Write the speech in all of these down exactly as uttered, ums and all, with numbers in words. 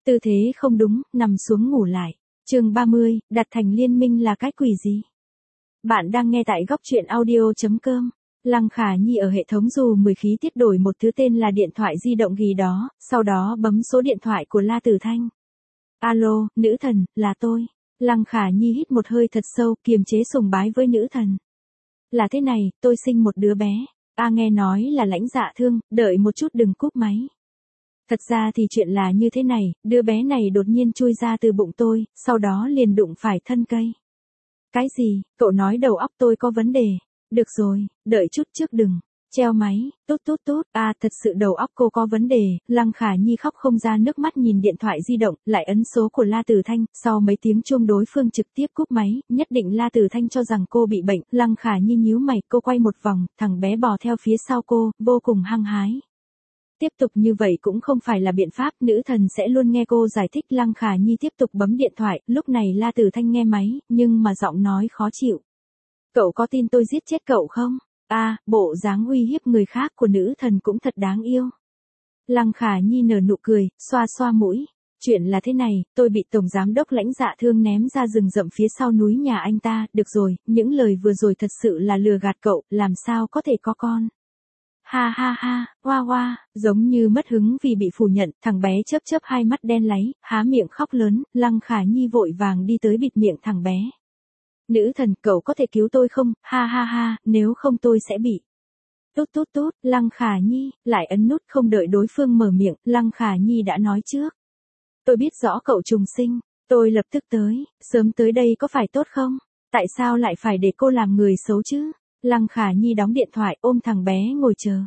Tư thế không đúng, nằm xuống ngủ lại. Chương ba mươi, đặt thành liên minh là cái quỷ gì? Bạn đang nghe tại góc truyện audio.com. Lăng Khả Nhi ở hệ thống dù mười khí tiết đổi một thứ tên là điện thoại di động gì đó, sau đó bấm số điện thoại của La Tử Thanh. Alo, nữ thần, là tôi. Lăng Khả Nhi hít một hơi thật sâu, kiềm chế sùng bái với nữ thần. Là thế này, tôi sinh một đứa bé. A nghe nói là Lãnh Dạ Thương, đợi một chút đừng cúp máy. Thật ra thì chuyện là như thế này, đứa bé này đột nhiên chui ra từ bụng tôi, sau đó liền đụng phải thân cây. Cái gì, cậu nói đầu óc tôi có vấn đề. Được rồi, đợi chút trước đừng. Treo máy, tốt tốt tốt, à thật sự đầu óc cô có vấn đề. Lăng Khả Nhi khóc không ra nước mắt nhìn điện thoại di động, lại ấn số của La Tử Thanh, sau mấy tiếng chuông đối phương trực tiếp cúp máy, nhất định La Tử Thanh cho rằng cô bị bệnh. Lăng Khả Nhi nhíu mày, cô quay một vòng, thằng bé bò theo phía sau cô, vô cùng hăng hái. Tiếp tục như vậy cũng không phải là biện pháp, nữ thần sẽ luôn nghe cô giải thích. Lăng Khả Nhi tiếp tục bấm điện thoại, lúc này La Tử Thanh nghe máy, nhưng mà giọng nói khó chịu. Cậu có tin tôi giết chết cậu không? À, bộ dáng uy hiếp người khác của nữ thần cũng thật đáng yêu. Lăng Khả Nhi nở nụ cười, xoa xoa mũi. Chuyện là thế này, tôi bị Tổng Giám đốc Lãnh Dạ Thương ném ra rừng rậm phía sau núi nhà anh ta. Được rồi, những lời vừa rồi thật sự là lừa gạt cậu, làm sao có thể có con. Ha ha ha, hoa hoa, giống như mất hứng vì bị phủ nhận, thằng bé chớp chớp hai mắt đen láy, há miệng khóc lớn. Lăng Khả Nhi vội vàng đi tới bịt miệng thằng bé. Nữ thần, cậu có thể cứu tôi không? Ha ha ha, nếu không tôi sẽ bị. Tốt tốt tốt, Lăng Khả Nhi, lại ấn nút không đợi đối phương mở miệng, Lăng Khả Nhi đã nói trước. Tôi biết rõ cậu trùng sinh, tôi lập tức tới, sớm tới đây có phải tốt không? Tại sao lại phải để cô làm người xấu chứ? Lăng Khả Nhi đóng điện thoại, ôm thằng bé ngồi chờ.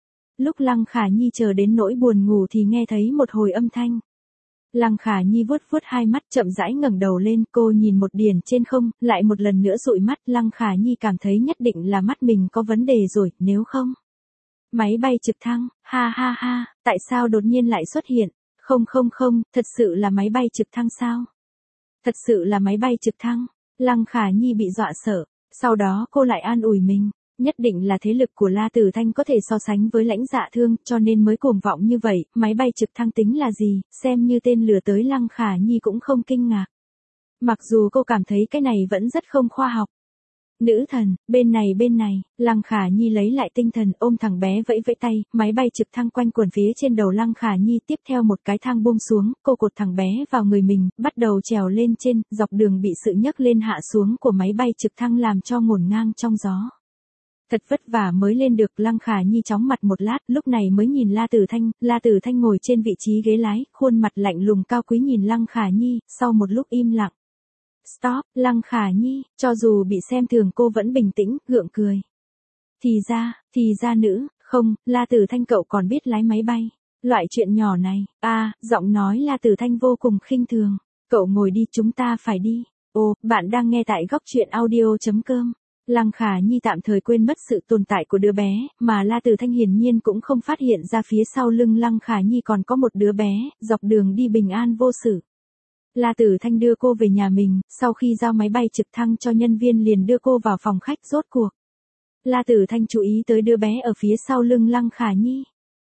Lúc Lăng Khả Nhi chờ đến nỗi buồn ngủ thì nghe thấy một hồi âm thanh. Lăng Khả Nhi vuốt vuốt hai mắt, chậm rãi ngẩng đầu lên, cô nhìn một điển trên không, lại một lần nữa dụi mắt. Lăng Khả Nhi cảm thấy nhất định là mắt mình có vấn đề rồi, nếu không. Máy bay trực thăng, ha ha ha, tại sao đột nhiên lại xuất hiện? Không không không, thật sự là máy bay trực thăng sao? Thật sự là máy bay trực thăng. Lăng Khả Nhi bị dọa sợ, sau đó cô lại an ủi mình. Nhất định là thế lực của La Tử Thanh có thể so sánh với Lãnh Dạ Thương, cho nên mới cuồng vọng như vậy. Máy bay trực thăng tính là gì, xem như tên lừa tới Lăng Khả Nhi cũng không kinh ngạc. Mặc dù cô cảm thấy cái này vẫn rất không khoa học. Nữ thần, bên này bên này, Lăng Khả Nhi lấy lại tinh thần, ôm thằng bé vẫy vẫy tay, máy bay trực thăng quanh quẩn phía trên đầu Lăng Khả Nhi, tiếp theo một cái thang buông xuống, cô cột thằng bé vào người mình, bắt đầu trèo lên trên, dọc đường bị sự nhấc lên hạ xuống của máy bay trực thăng làm cho ngổn ngang trong gió. Thật vất vả mới lên được. Lăng Khả Nhi chóng mặt một lát, lúc này mới nhìn La Tử Thanh. La Tử Thanh ngồi trên vị trí ghế lái, khuôn mặt lạnh lùng cao quý nhìn Lăng Khả Nhi, sau một lúc im lặng. Stop, Lăng Khả Nhi, cho dù bị xem thường cô vẫn bình tĩnh, gượng cười. Thì ra, thì ra nữ, không, La Tử Thanh cậu còn biết lái máy bay. Loại chuyện nhỏ này, à, giọng nói La Tử Thanh vô cùng khinh thường. Cậu ngồi đi, chúng ta phải đi. Ồ, bạn đang nghe tại góc truyện audio.com. Lăng Khả Nhi tạm thời quên mất sự tồn tại của đứa bé, mà La Tử Thanh hiển nhiên cũng không phát hiện ra phía sau lưng Lăng Khả Nhi còn có một đứa bé, dọc đường đi bình an vô sự. La Tử Thanh đưa cô về nhà mình, sau khi giao máy bay trực thăng cho nhân viên liền đưa cô vào phòng khách. Rốt cuộc La Tử Thanh chú ý tới đứa bé ở phía sau lưng Lăng Khả Nhi.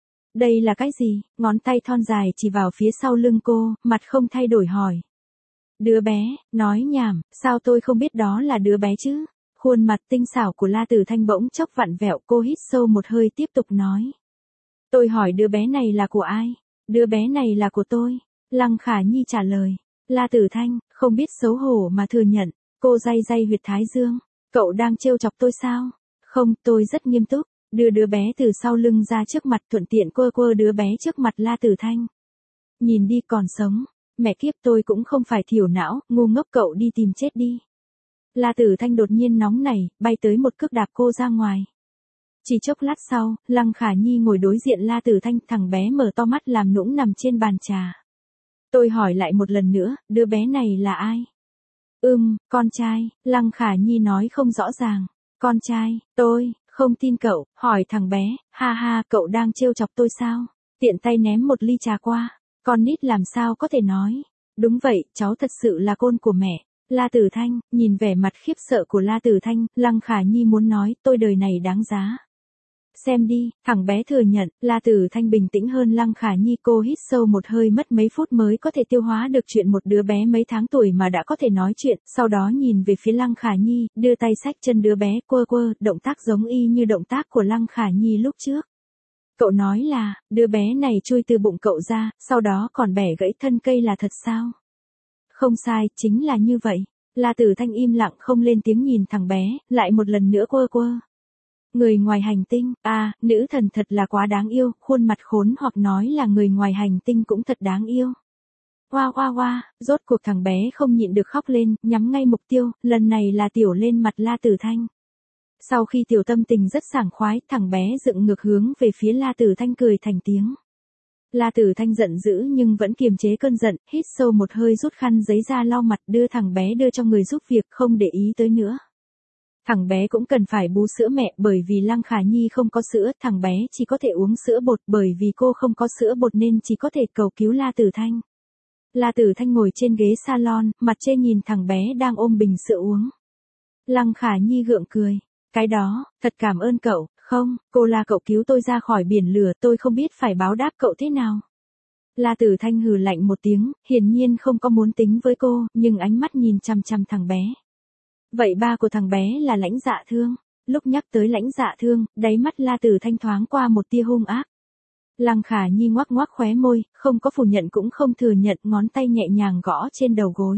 Đây là cái gì? Ngón tay thon dài chỉ vào phía sau lưng cô, mặt không thay đổi hỏi. Đứa bé, nói nhảm, sao tôi không biết đó là đứa bé chứ? Khuôn mặt tinh xảo của La Tử Thanh bỗng chốc vặn vẹo, cô hít sâu một hơi tiếp tục nói. Tôi hỏi đứa bé này là của ai? Đứa bé này là của tôi. Lăng Khả Nhi trả lời. La Tử Thanh, không biết xấu hổ mà thừa nhận. Cô day day huyệt thái dương. Cậu đang trêu chọc tôi sao? Không, tôi rất nghiêm túc. Đưa đứa bé từ sau lưng ra trước mặt, thuận tiện quơ quơ đứa bé trước mặt La Tử Thanh. Nhìn đi, còn sống. Mẹ kiếp, tôi cũng không phải thiểu não, ngu ngốc, cậu đi tìm chết đi. La Tử Thanh đột nhiên nóng nảy, bay tới một cước đạp cô ra ngoài. Chỉ chốc lát sau, Lăng Khả Nhi ngồi đối diện La Tử Thanh, thằng bé mở to mắt làm nũng nằm trên bàn trà. Tôi hỏi lại một lần nữa, đứa bé này là ai? Ừm, con trai, Lăng Khả Nhi nói không rõ ràng. Con trai, tôi, không tin cậu, hỏi thằng bé, ha ha, cậu đang trêu chọc tôi sao? Tiện tay ném một ly trà qua, con nít làm sao có thể nói. Đúng vậy, cháu thật sự là con của mẹ. La Tử Thanh, nhìn vẻ mặt khiếp sợ của La Tử Thanh, Lăng Khả Nhi muốn nói, tôi đời này đáng giá. Xem đi, thằng bé thừa nhận, La Tử Thanh bình tĩnh hơn Lăng Khả Nhi, cô hít sâu một hơi mất mấy phút mới có thể tiêu hóa được chuyện một đứa bé mấy tháng tuổi mà đã có thể nói chuyện, sau đó nhìn về phía Lăng Khả Nhi, đưa tay xách chân đứa bé quơ quơ, động tác giống y như động tác của Lăng Khả Nhi lúc trước. Cậu nói là, đứa bé này chui từ bụng cậu ra, sau đó còn bẻ gãy thân cây là thật sao? Không sai, chính là như vậy. La Tử Thanh im lặng không lên tiếng nhìn thằng bé, lại một lần nữa quơ quơ. Người ngoài hành tinh, à, nữ thần thật là quá đáng yêu, khuôn mặt khốn hoặc nói là người ngoài hành tinh cũng thật đáng yêu. Hoa hoa hoa, rốt cuộc thằng bé không nhịn được khóc lên, nhắm ngay mục tiêu, lần này là tiểu lên mặt La Tử Thanh. Sau khi tiểu tâm tình rất sảng khoái, thằng bé dựng ngược hướng về phía La Tử Thanh cười thành tiếng. La Tử Thanh giận dữ nhưng vẫn kiềm chế cơn giận, hít sâu một hơi rút khăn giấy ra lau mặt đưa thằng bé đưa cho người giúp việc không để ý tới nữa. Thằng bé cũng cần phải bú sữa mẹ bởi vì Lăng Khả Nhi không có sữa, thằng bé chỉ có thể uống sữa bột bởi vì cô không có sữa bột nên chỉ có thể cầu cứu La Tử Thanh. La Tử Thanh ngồi trên ghế salon, mặt chê nhìn thằng bé đang ôm bình sữa uống. Lăng Khả Nhi gượng cười. Cái đó, thật cảm ơn cậu, không, cô là cậu cứu tôi ra khỏi biển lửa, tôi không biết phải báo đáp cậu thế nào. La Tử Thanh hừ lạnh một tiếng, hiển nhiên không có muốn tính với cô, nhưng ánh mắt nhìn chằm chằm thằng bé. Vậy ba của thằng bé là Lãnh Dạ Thương. Lúc nhắc tới Lãnh Dạ Thương, đáy mắt La Tử Thanh thoáng qua một tia hung ác. Lăng Khả Nhi ngoắc ngoắc khóe môi, không có phủ nhận cũng không thừa nhận, ngón tay nhẹ nhàng gõ trên đầu gối.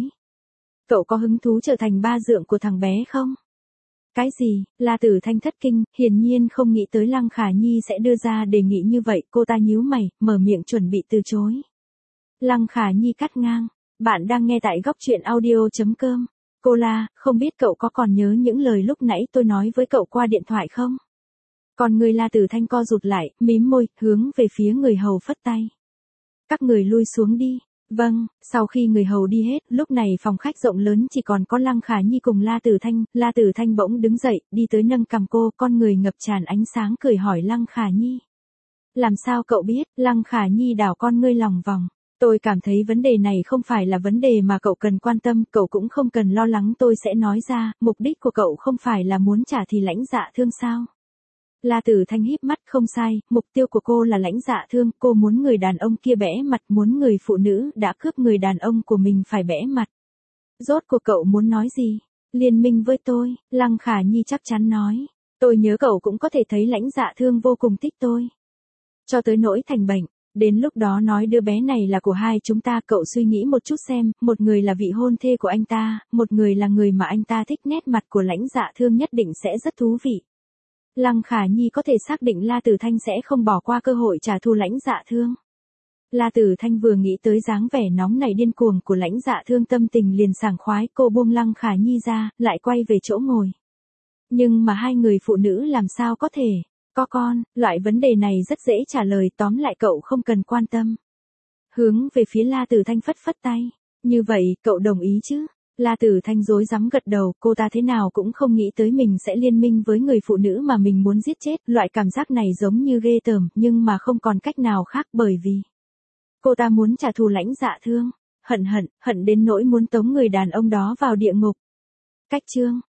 Cậu có hứng thú trở thành ba dượng của thằng bé không? Cái gì? La Tử Thanh thất kinh, hiển nhiên không nghĩ tới Lăng Khả Nhi sẽ đưa ra đề nghị như vậy, cô ta nhíu mày, mở miệng chuẩn bị từ chối. Lăng Khả Nhi cắt ngang, bạn đang nghe tại góc truyện audio chấm com. Cô La, không biết cậu có còn nhớ những lời lúc nãy tôi nói với cậu qua điện thoại không? Còn người La Tử Thanh co rụt lại, mím môi, hướng về phía người hầu phất tay. Các người lui xuống đi. Vâng, sau khi người hầu đi hết, lúc này phòng khách rộng lớn chỉ còn có Lăng Khả Nhi cùng La Tử Thanh, La Tử Thanh bỗng đứng dậy, đi tới nâng cằm cô, con người ngập tràn ánh sáng cười hỏi Lăng Khả Nhi. Làm sao cậu biết? Lăng Khả Nhi đảo con ngươi lòng vòng. Tôi cảm thấy vấn đề này không phải là vấn đề mà cậu cần quan tâm, cậu cũng không cần lo lắng, tôi sẽ nói ra, mục đích của cậu không phải là muốn trả thì Lãnh Dạ Thương sao? La Tử Thanh híp mắt, không sai, mục tiêu của cô là Lãnh Dạ Thương, cô muốn người đàn ông kia bẽ mặt, muốn người phụ nữ đã cướp người đàn ông của mình phải bẽ mặt. Rốt cuộc cậu muốn nói gì? Liên minh với tôi, Lăng Khả Nhi chắc chắn nói. Tôi nhớ cậu cũng có thể thấy Lãnh Dạ Thương vô cùng thích tôi. Cho tới nỗi thành bệnh. Đến lúc đó nói đứa bé này là của hai chúng ta, cậu suy nghĩ một chút xem, một người là vị hôn thê của anh ta, một người là người mà anh ta thích, nét mặt của Lãnh Dạ Thương nhất định sẽ rất thú vị. Lăng Khả Nhi có thể xác định La Tử Thanh sẽ không bỏ qua cơ hội trả thù Lãnh Dạ Thương. La Tử Thanh vừa nghĩ tới dáng vẻ nóng nảy điên cuồng của Lãnh Dạ Thương tâm tình liền sảng khoái, cô buông Lăng Khả Nhi ra, lại quay về chỗ ngồi. Nhưng mà hai người phụ nữ làm sao có thể có con, loại vấn đề này rất dễ trả lời, tóm lại cậu không cần quan tâm. Hướng về phía La Tử Thanh phất phất tay. Như vậy, cậu đồng ý chứ? La Tử Thanh rối rắm gật đầu, cô ta thế nào cũng không nghĩ tới mình sẽ liên minh với người phụ nữ mà mình muốn giết chết, loại cảm giác này giống như ghê tởm, nhưng mà không còn cách nào khác bởi vì cô ta muốn trả thù Lãnh Dạ Thương, hận hận, hận đến nỗi muốn tống người đàn ông đó vào địa ngục. Cách chương